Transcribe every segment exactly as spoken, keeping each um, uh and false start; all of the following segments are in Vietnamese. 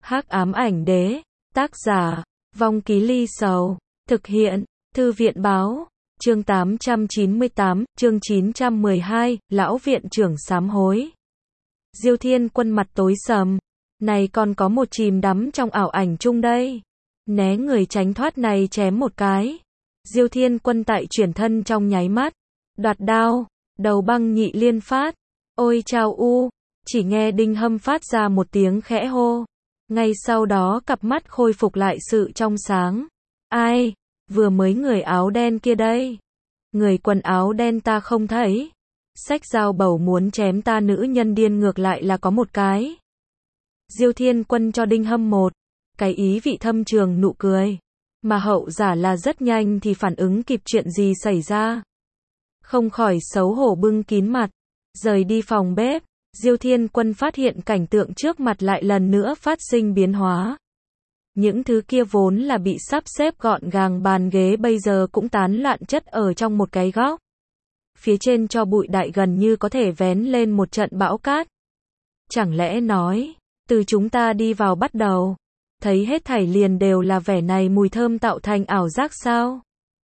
Hắc ám ảnh đế, tác giả, Vong Ký Ly Sầu, thực hiện, Thư viện báo, chương tám trăm chín mươi tám, chương chín trăm mười hai, Lão Viện Trưởng sám hối. Diêu Thiên Quân mặt tối sầm, này còn có một chìm đắm trong ảo ảnh chung đây. Né người tránh thoát này chém một cái. Diêu Thiên Quân tại chuyển thân trong nháy mắt, đoạt đao, đầu băng nhị liên phát. Ôi chao u, chỉ nghe Đinh Hâm phát ra một tiếng khẽ hô. Ngay sau đó cặp mắt khôi phục lại sự trong sáng. Ai, vừa mới người áo đen kia đây. Người quần áo đen ta không thấy. Xách dao bầu muốn chém ta nữ nhân điên ngược lại là có một cái. Diêu Thiên Quân cho Đinh Hâm một cái ý vị thâm trường nụ cười. Mà hậu giả là rất nhanh thì phản ứng kịp chuyện gì xảy ra. Không khỏi xấu hổ bưng kín mặt. Rời đi phòng bếp, Diêu Thiên Quân phát hiện cảnh tượng trước mặt lại lần nữa phát sinh biến hóa. Những thứ kia vốn là bị sắp xếp gọn gàng bàn ghế bây giờ cũng tán loạn chất ở trong một cái góc. Phía trên cho bụi đại gần như có thể vén lên một trận bão cát. Chẳng lẽ nói, từ chúng ta đi vào bắt đầu, thấy hết thảy liền đều là vẻ này mùi thơm tạo thành ảo giác sao?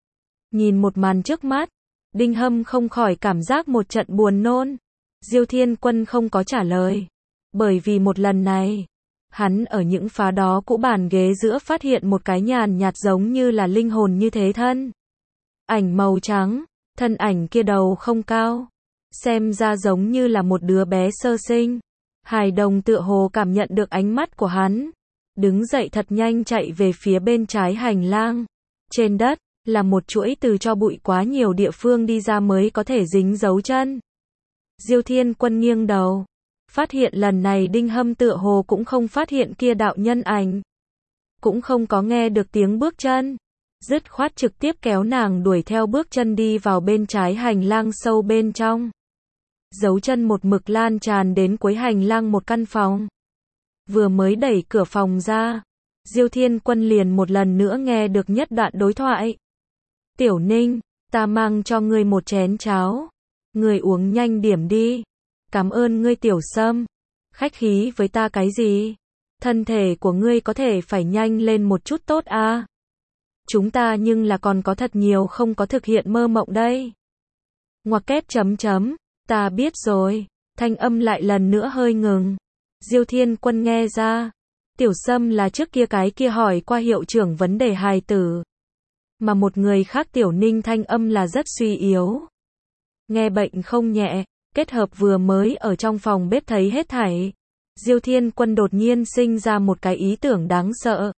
Nhìn một màn trước mắt, Đinh Hâm không khỏi cảm giác một trận buồn nôn. Diêu Thiên Quân không có trả lời. Bởi vì một lần này, hắn ở những phá đó cũ bàn ghế giữa phát hiện một cái nhàn nhạt giống như là linh hồn như thế thân. Ảnh màu trắng, thân ảnh kia đầu không cao. Xem ra giống như là một đứa bé sơ sinh. Hài đồng tựa hồ cảm nhận được ánh mắt của hắn. Đứng dậy thật nhanh chạy về phía bên trái hành lang. Trên đất, là một chuỗi từ cho bụi quá nhiều địa phương đi ra mới có thể dính dấu chân. Diêu Thiên Quân nghiêng đầu. Phát hiện lần này Đinh Hâm tựa hồ cũng không phát hiện kia đạo nhân ảnh. Cũng không có nghe được tiếng bước chân. Dứt khoát trực tiếp kéo nàng đuổi theo bước chân đi vào bên trái hành lang sâu bên trong. Dấu chân một mực lan tràn đến cuối hành lang một căn phòng. Vừa mới đẩy cửa phòng ra, Diêu Thiên Quân liền một lần nữa nghe được nhất đoạn đối thoại. Tiểu Ninh, ta mang cho ngươi một chén cháo. Ngươi uống nhanh điểm đi. Cảm ơn ngươi Tiểu Sâm. Khách khí với ta cái gì? Thân thể của ngươi có thể phải nhanh lên một chút tốt à? Chúng ta nhưng là còn có thật nhiều không có thực hiện mơ mộng đây. Ngoặc kép chấm chấm. Ta biết rồi. Thanh âm lại lần nữa hơi ngừng. Diêu Thiên Quân nghe ra. Tiểu Sâm là trước kia cái kia hỏi qua hiệu trưởng vấn đề hài tử. Mà một người khác Tiểu Ninh thanh âm là rất suy yếu. Nghe bệnh không nhẹ, kết hợp vừa mới ở trong phòng bếp thấy hết thảy. Diêu Thiên Quân đột nhiên sinh ra một cái ý tưởng đáng sợ.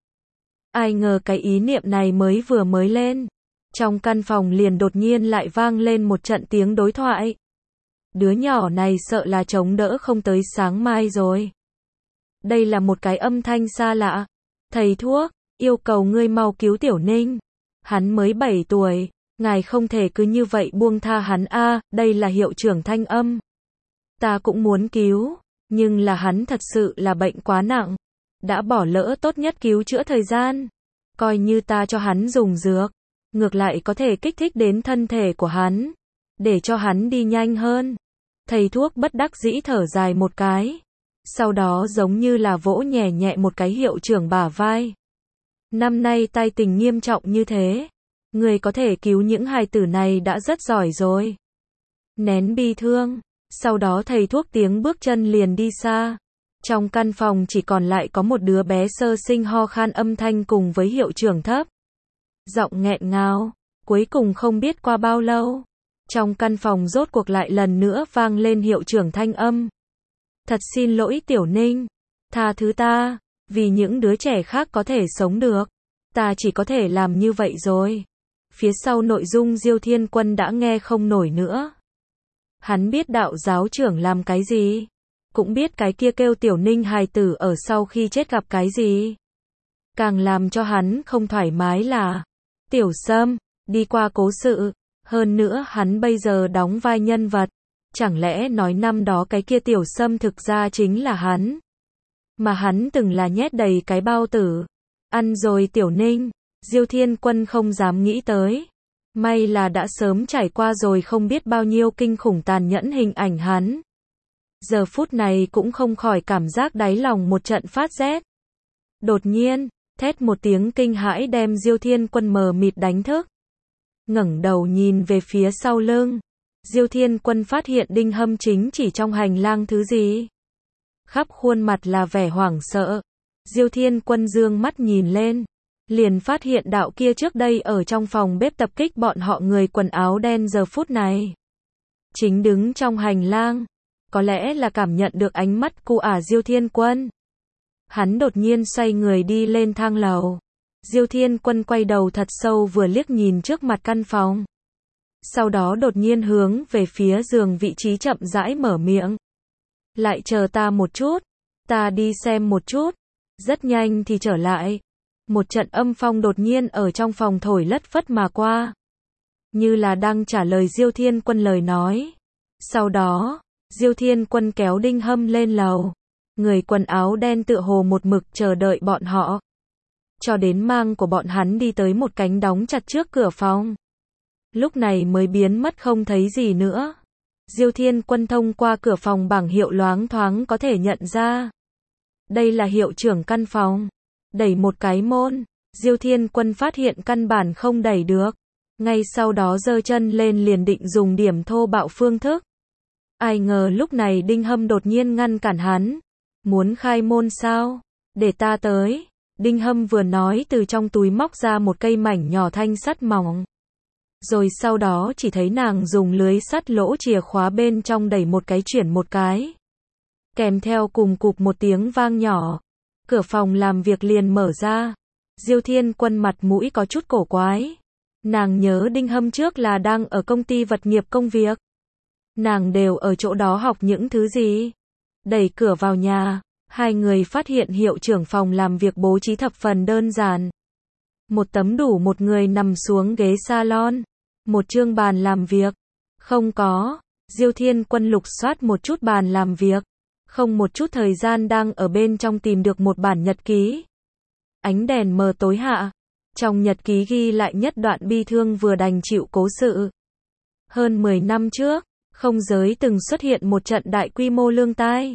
Ai ngờ cái ý niệm này mới vừa mới lên. Trong căn phòng liền đột nhiên lại vang lên một trận tiếng đối thoại. Đứa nhỏ này sợ là chống đỡ không tới sáng mai rồi. Đây là một cái âm thanh xa lạ. Thầy thuốc, yêu cầu ngươi mau cứu Tiểu Ninh. Hắn mới bảy tuổi, ngài không thể cứ như vậy buông tha hắn a, à, đây là hiệu trưởng thanh âm. Ta cũng muốn cứu, nhưng là hắn thật sự là bệnh quá nặng. Đã bỏ lỡ tốt nhất cứu chữa thời gian. Coi như ta cho hắn dùng dược, ngược lại có thể kích thích đến thân thể của hắn, để cho hắn đi nhanh hơn. Thầy thuốc bất đắc dĩ thở dài một cái. Sau đó giống như là vỗ nhẹ nhẹ một cái hiệu trưởng bả vai. Năm nay tai tình nghiêm trọng như thế. Người có thể cứu những hài tử này đã rất giỏi rồi. Nén bi thương. Sau đó thầy thuốc tiếng bước chân liền đi xa. Trong căn phòng chỉ còn lại có một đứa bé sơ sinh ho khan âm thanh cùng với hiệu trưởng thấp. Giọng nghẹn ngào. Cuối cùng không biết qua bao lâu. Trong căn phòng rốt cuộc lại lần nữa vang lên hiệu trưởng thanh âm. Thật xin lỗi Tiểu Ninh. Tha thứ ta. Vì những đứa trẻ khác có thể sống được. Ta chỉ có thể làm như vậy rồi. Phía sau nội dung Diêu Thiên Quân đã nghe không nổi nữa. Hắn biết đạo giáo trưởng làm cái gì. Cũng biết cái kia kêu Tiểu Ninh hài tử ở sau khi chết gặp cái gì. Càng làm cho hắn không thoải mái là Tiểu Sâm, đi qua cố sự. Hơn nữa hắn bây giờ đóng vai nhân vật. Chẳng lẽ nói năm đó cái kia Tiểu Sâm thực ra chính là hắn. Mà hắn từng là nhét đầy cái bao tử. Ăn rồi Tiểu Ninh. Diêu Thiên Quân không dám nghĩ tới. May là đã sớm trải qua rồi không biết bao nhiêu kinh khủng tàn nhẫn hình ảnh hắn. Giờ phút này cũng không khỏi cảm giác đáy lòng một trận phát rét. Đột nhiên, thét một tiếng kinh hãi đem Diêu Thiên Quân mờ mịt đánh thức. Ngẩng đầu nhìn về phía sau lưng. Diêu Thiên Quân phát hiện Đinh Hâm chính chỉ trong hành lang thứ gì. Khắp khuôn mặt là vẻ hoảng sợ. Diêu Thiên Quân dương mắt nhìn lên. Liền phát hiện đạo kia trước đây ở trong phòng bếp tập kích bọn họ người quần áo đen giờ phút này. Chính đứng trong hành lang. Có lẽ là cảm nhận được ánh mắt của ả Diêu Thiên Quân. Hắn đột nhiên xoay người đi lên thang lầu. Diêu Thiên Quân quay đầu thật sâu vừa liếc nhìn trước mặt căn phòng. Sau đó đột nhiên hướng về phía giường vị trí chậm rãi mở miệng. Lại chờ ta một chút. Ta đi xem một chút. Rất nhanh thì trở lại. Một trận âm phong đột nhiên ở trong phòng thổi lất phất mà qua. Như là đang trả lời Diêu Thiên Quân lời nói. Sau đó, Diêu Thiên Quân kéo Đinh Hâm lên lầu. Người quần áo đen tựa hồ một mực chờ đợi bọn họ. Cho đến mang của bọn hắn đi tới một cánh đóng chặt trước cửa phòng. Lúc này mới biến mất không thấy gì nữa. Diêu Thiên Quân thông qua cửa phòng bảng hiệu loáng thoáng có thể nhận ra. Đây là hiệu trưởng căn phòng. Đẩy một cái môn. Diêu Thiên Quân phát hiện căn bản không đẩy được. Ngay sau đó giơ chân lên liền định dùng điểm thô bạo phương thức. Ai ngờ lúc này Đinh Hâm đột nhiên ngăn cản hắn. Muốn khai môn sao? Để ta tới. Đinh Hâm vừa nói từ trong túi móc ra một cây mảnh nhỏ thanh sắt mỏng. Rồi sau đó chỉ thấy nàng dùng lưới sắt lỗ chìa khóa bên trong đẩy một cái chuyển một cái. Kèm theo cùng cụp một tiếng vang nhỏ. Cửa phòng làm việc liền mở ra. Diêu Thiên Quân mặt mũi có chút cổ quái. Nàng nhớ Đinh Hâm trước là đang ở công ty vật nghiệp công việc. Nàng đều ở chỗ đó học những thứ gì? Đẩy cửa vào nhà, hai người phát hiện hiệu trưởng phòng làm việc bố trí thập phần đơn giản. Một tấm đủ một người nằm xuống ghế salon. Một chương bàn làm việc. Không có. Diêu Thiên Quân lục soát một chút bàn làm việc. Không một chút thời gian đang ở bên trong tìm được một bản nhật ký. Ánh đèn mờ tối hạ. Trong nhật ký ghi lại nhất đoạn bi thương vừa đành chịu cố sự. Hơn mười năm trước, không giới từng xuất hiện một trận đại quy mô lương tai.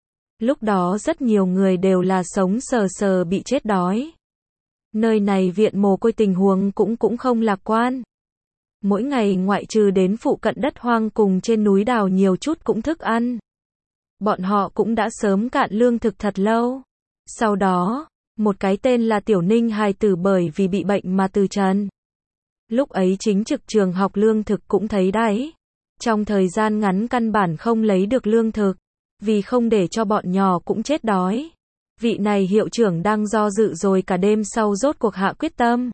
Lúc đó rất nhiều người đều là sống sờ sờ bị chết đói. Nơi này viện mồ côi tình huống cũng cũng không lạc quan. Mỗi ngày ngoại trừ đến phụ cận đất hoang cùng trên núi đào nhiều chút cũng thức ăn. Bọn họ cũng đã sớm cạn lương thực thật lâu. Sau đó, một cái tên là Tiểu Ninh hài tử bởi vì bị bệnh mà từ trần. Lúc ấy chính trực trường học lương thực cũng thấy đáy. Trong thời gian ngắn căn bản không lấy được lương thực. Vì không để cho bọn nhỏ cũng chết đói. Vị này hiệu trưởng đang do dự rồi cả đêm sau rốt cuộc hạ quyết tâm.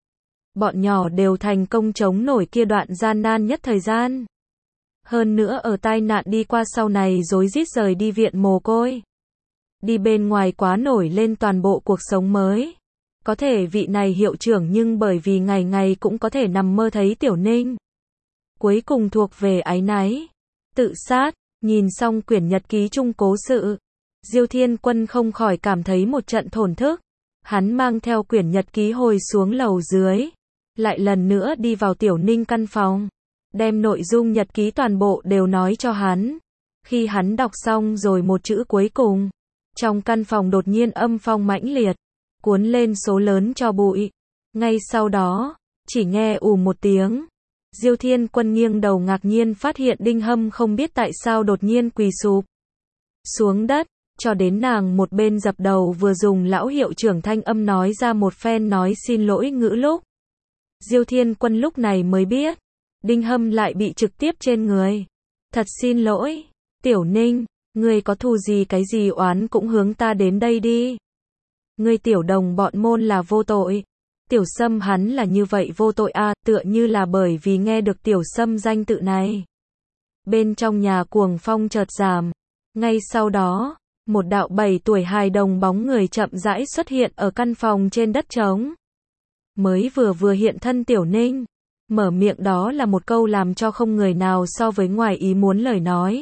Bọn nhỏ đều thành công chống nổi kia đoạn gian nan nhất thời gian. Hơn nữa ở tai nạn đi qua sau này rối rít rời đi viện mồ côi. Đi bên ngoài quá nổi lên toàn bộ cuộc sống mới. Có thể vị này hiệu trưởng nhưng bởi vì ngày ngày cũng có thể nằm mơ thấy Tiểu Ninh. Cuối cùng thuộc về áy náy. Tự sát, nhìn xong quyển nhật ký chung cố sự. Diêu Thiên Quân không khỏi cảm thấy một trận thổn thức. Hắn mang theo quyển nhật ký hồi xuống lầu dưới. Lại lần nữa đi vào Tiểu Ninh căn phòng. Đem nội dung nhật ký toàn bộ đều nói cho hắn. Khi hắn đọc xong rồi một chữ cuối cùng. Trong căn phòng đột nhiên âm phong mãnh liệt. Cuốn lên số lớn cho bụi. Ngay sau đó, chỉ nghe ù một tiếng. Diêu Thiên Quân nghiêng đầu ngạc nhiên phát hiện Đinh Hâm không biết tại sao đột nhiên quỳ sụp xuống đất. Cho đến nàng một bên dập đầu vừa dùng lão hiệu trưởng thanh âm nói ra một phen nói xin lỗi ngữ lúc. Diêu Thiên Quân lúc này mới biết. Đinh Hâm lại bị trực tiếp trên người. Thật xin lỗi. Tiểu Ninh, ngươi có thù gì cái gì oán cũng hướng ta đến đây đi. Ngươi tiểu đồng bọn môn là vô tội. Tiểu Sâm hắn là như vậy vô tội a, à, tựa như là bởi vì nghe được Tiểu Sâm danh tự này. Bên trong nhà cuồng phong chợt giảm. Ngay sau đó, một đạo bảy tuổi hài đồng bóng người chậm rãi xuất hiện ở căn phòng trên đất trống. Mới vừa vừa hiện thân Tiểu Ninh. Mở miệng đó là một câu làm cho không người nào so với ngoài ý muốn lời nói.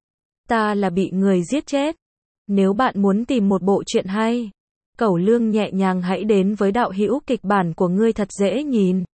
Ta là bị người giết chết. Nếu bạn muốn tìm một bộ truyện hay, cẩu lương nhẹ nhàng hãy đến với đạo hữu kịch bản của ngươi thật dễ nhìn.